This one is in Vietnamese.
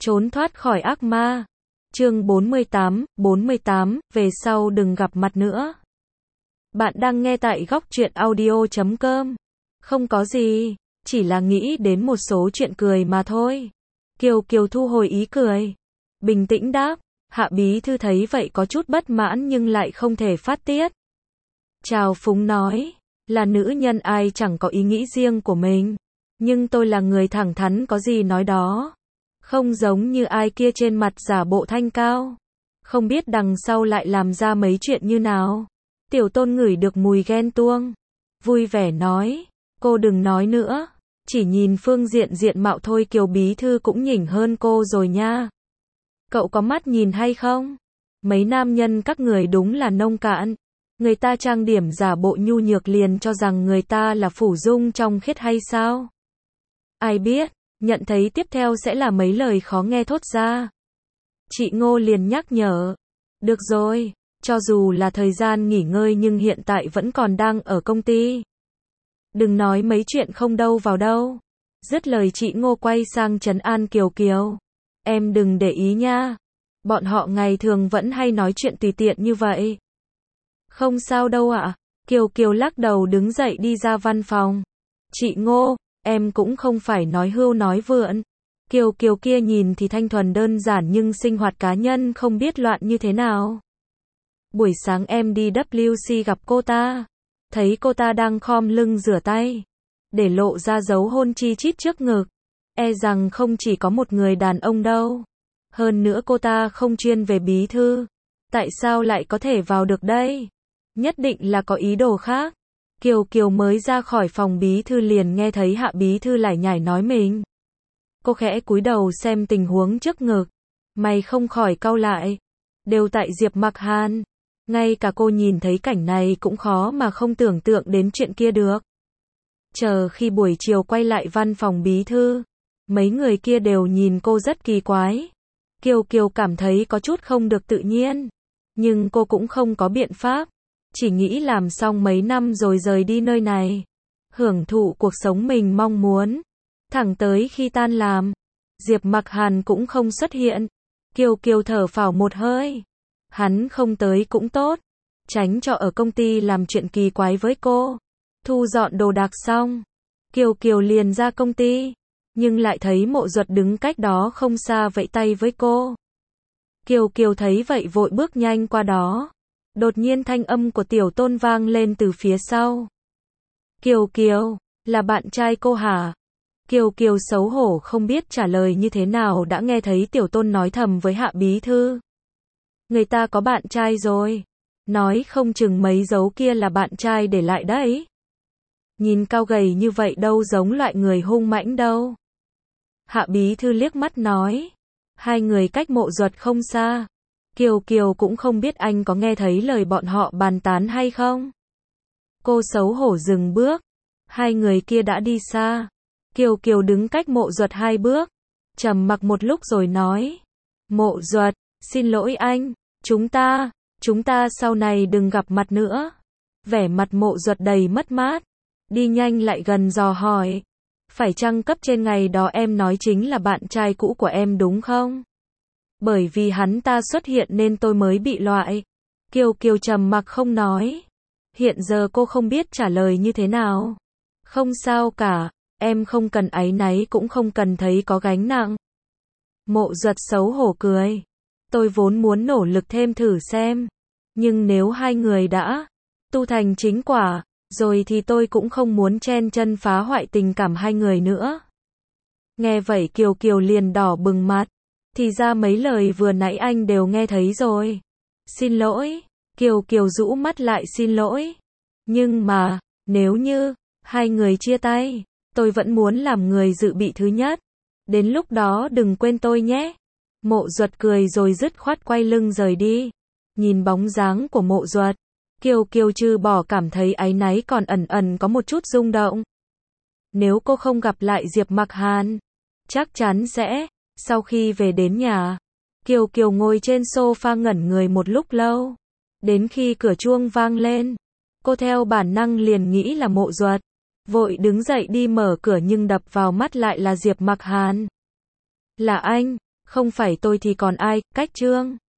Trốn thoát khỏi ác ma. Chương 48, về sau đừng gặp mặt nữa. Bạn đang nghe tại góc truyện audio.com. Không có gì, chỉ là nghĩ đến một số chuyện cười mà thôi. Kiều Kiều thu hồi ý cười, bình tĩnh đáp. Hạ bí thư thấy vậy có chút bất mãn nhưng lại không thể phát tiết. Trào phúng nói, là nữ nhân ai chẳng có ý nghĩ riêng của mình. Nhưng tôi là người thẳng thắn có gì nói đó. Không giống như ai kia trên mặt giả bộ thanh cao. Không biết đằng sau lại làm ra mấy chuyện như nào. Tiểu Tôn ngửi được mùi ghen tuông. Vui vẻ nói, cô đừng nói nữa. Chỉ nhìn phương diện mạo thôi Kiều bí thư cũng nhỉnh hơn cô rồi nha. Cậu có mắt nhìn hay không? Mấy nam nhân các người đúng là nông cạn. Người ta trang điểm giả bộ nhu nhược liền cho rằng người ta là phủ dung trong khiết hay sao? Ai biết, nhận thấy tiếp theo sẽ là mấy lời khó nghe thốt ra. Chị Ngô liền nhắc nhở. Được rồi, cho dù là thời gian nghỉ ngơi nhưng hiện tại vẫn còn đang ở công ty. Đừng nói mấy chuyện không đâu vào đâu. Dứt lời chị Ngô quay sang trấn an Kiều Kiều. Em đừng để ý nha. Bọn họ ngày thường vẫn hay nói chuyện tùy tiện như vậy. Không sao đâu ạ. Kiều Kiều lắc đầu đứng dậy đi ra văn phòng. Chị Ngô, em cũng không phải nói hưu nói vượn. Kiều Kiều kia nhìn thì thanh thuần đơn giản nhưng sinh hoạt cá nhân không biết loạn như thế nào. Buổi sáng em đi WC gặp cô ta. Thấy cô ta đang khom lưng rửa tay. Để lộ ra dấu hôn chi chít trước ngực. E rằng không chỉ có một người đàn ông đâu. Hơn nữa cô ta không chuyên về bí thư. Tại sao lại có thể vào được đây? Nhất định là có ý đồ khác. Kiều Kiều mới ra khỏi phòng bí thư liền nghe thấy Hạ bí thư lải nhải nói mình. Cô khẽ cúi đầu xem tình huống trước ngực. Mày không khỏi cau lại. Đều tại Diệp Mặc Hàn. Ngay cả cô nhìn thấy cảnh này cũng khó mà không tưởng tượng đến chuyện kia được. Chờ khi buổi chiều quay lại văn phòng bí thư. Mấy người kia đều nhìn cô rất kỳ quái. Kiều Kiều cảm thấy có chút không được tự nhiên. Nhưng cô cũng không có biện pháp. Chỉ nghĩ làm xong mấy năm rồi rời đi nơi này. Hưởng thụ cuộc sống mình mong muốn. Thẳng tới khi tan làm. Diệp Mặc Hàn cũng không xuất hiện. Kiều Kiều thở phào một hơi. Hắn không tới cũng tốt. Tránh cho ở công ty làm chuyện kỳ quái với cô. Thu dọn đồ đạc xong. Kiều Kiều liền ra công ty. Nhưng lại thấy Mộ Duật đứng cách đó không xa vẫy tay với cô. Kiều Kiều thấy vậy vội bước nhanh qua đó. Đột nhiên thanh âm của Tiểu Tôn vang lên từ phía sau. Kiều Kiều, là bạn trai cô hả? Kiều Kiều xấu hổ không biết trả lời như thế nào đã nghe thấy Tiểu Tôn nói thầm với Hạ bí thư. Người ta có bạn trai rồi. Nói không chừng mấy dấu kia là bạn trai để lại đấy. Nhìn cao gầy như vậy đâu giống loại người hung mãnh đâu. Hạ bí thư liếc mắt nói. Hai người cách Mộ Duật không xa. Kiều Kiều cũng không biết anh có nghe thấy lời bọn họ bàn tán hay không. Cô xấu hổ dừng bước. Hai người kia đã đi xa. Kiều Kiều đứng cách Mộ Duật 2 bước. Trầm mặc một lúc rồi nói. Mộ Duật, xin lỗi anh. Chúng ta sau này đừng gặp mặt nữa. Vẻ mặt Mộ Duật đầy mất mát. Đi nhanh lại gần dò hỏi. Phải chăng cấp trên ngày đó em nói chính là bạn trai cũ của em đúng không? Bởi vì hắn ta xuất hiện nên tôi mới bị loại. Kiều Kiều trầm mặc không nói. Hiện giờ cô không biết trả lời như thế nào. Không sao cả, em không cần áy náy cũng không cần thấy có gánh nặng. Mộ Duật xấu hổ cười. Tôi vốn muốn nỗ lực thêm thử xem. Nhưng nếu hai người đã tu thành chính quả, rồi thì tôi cũng không muốn chen chân phá hoại tình cảm hai người nữa. Nghe vậy Kiều Kiều liền đỏ bừng mặt. Thì ra mấy lời vừa nãy anh đều nghe thấy rồi. Xin lỗi. Kiều Kiều rũ mắt lại xin lỗi. Nhưng mà, nếu như hai người chia tay, tôi vẫn muốn làm người dự bị thứ nhất. Đến lúc đó đừng quên tôi nhé. Mộ Duật cười rồi dứt khoát quay lưng rời đi. Nhìn bóng dáng của Mộ Duật, Kiều Kiều trừ bỏ cảm thấy áy náy còn ẩn ẩn có một chút rung động. Nếu cô không gặp lại Diệp Mặc Hàn, chắc chắn sẽ. Sau khi về đến nhà, Kiều Kiều ngồi trên sofa ngẩn người một lúc lâu. Đến khi cửa chuông vang lên, cô theo bản năng liền nghĩ là Mộ Duật. Vội đứng dậy đi mở cửa nhưng đập vào mắt lại là Diệp Mặc Hàn. Là anh, Không phải tôi thì còn ai, cách Trương.